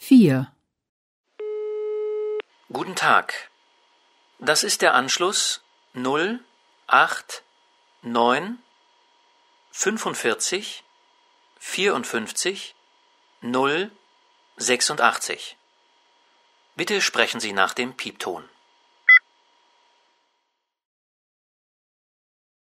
4. Guten Tag. Das ist der Anschluss 0, 8, 9, 45, 54, 0, 86. Bitte sprechen Sie nach dem Piepton.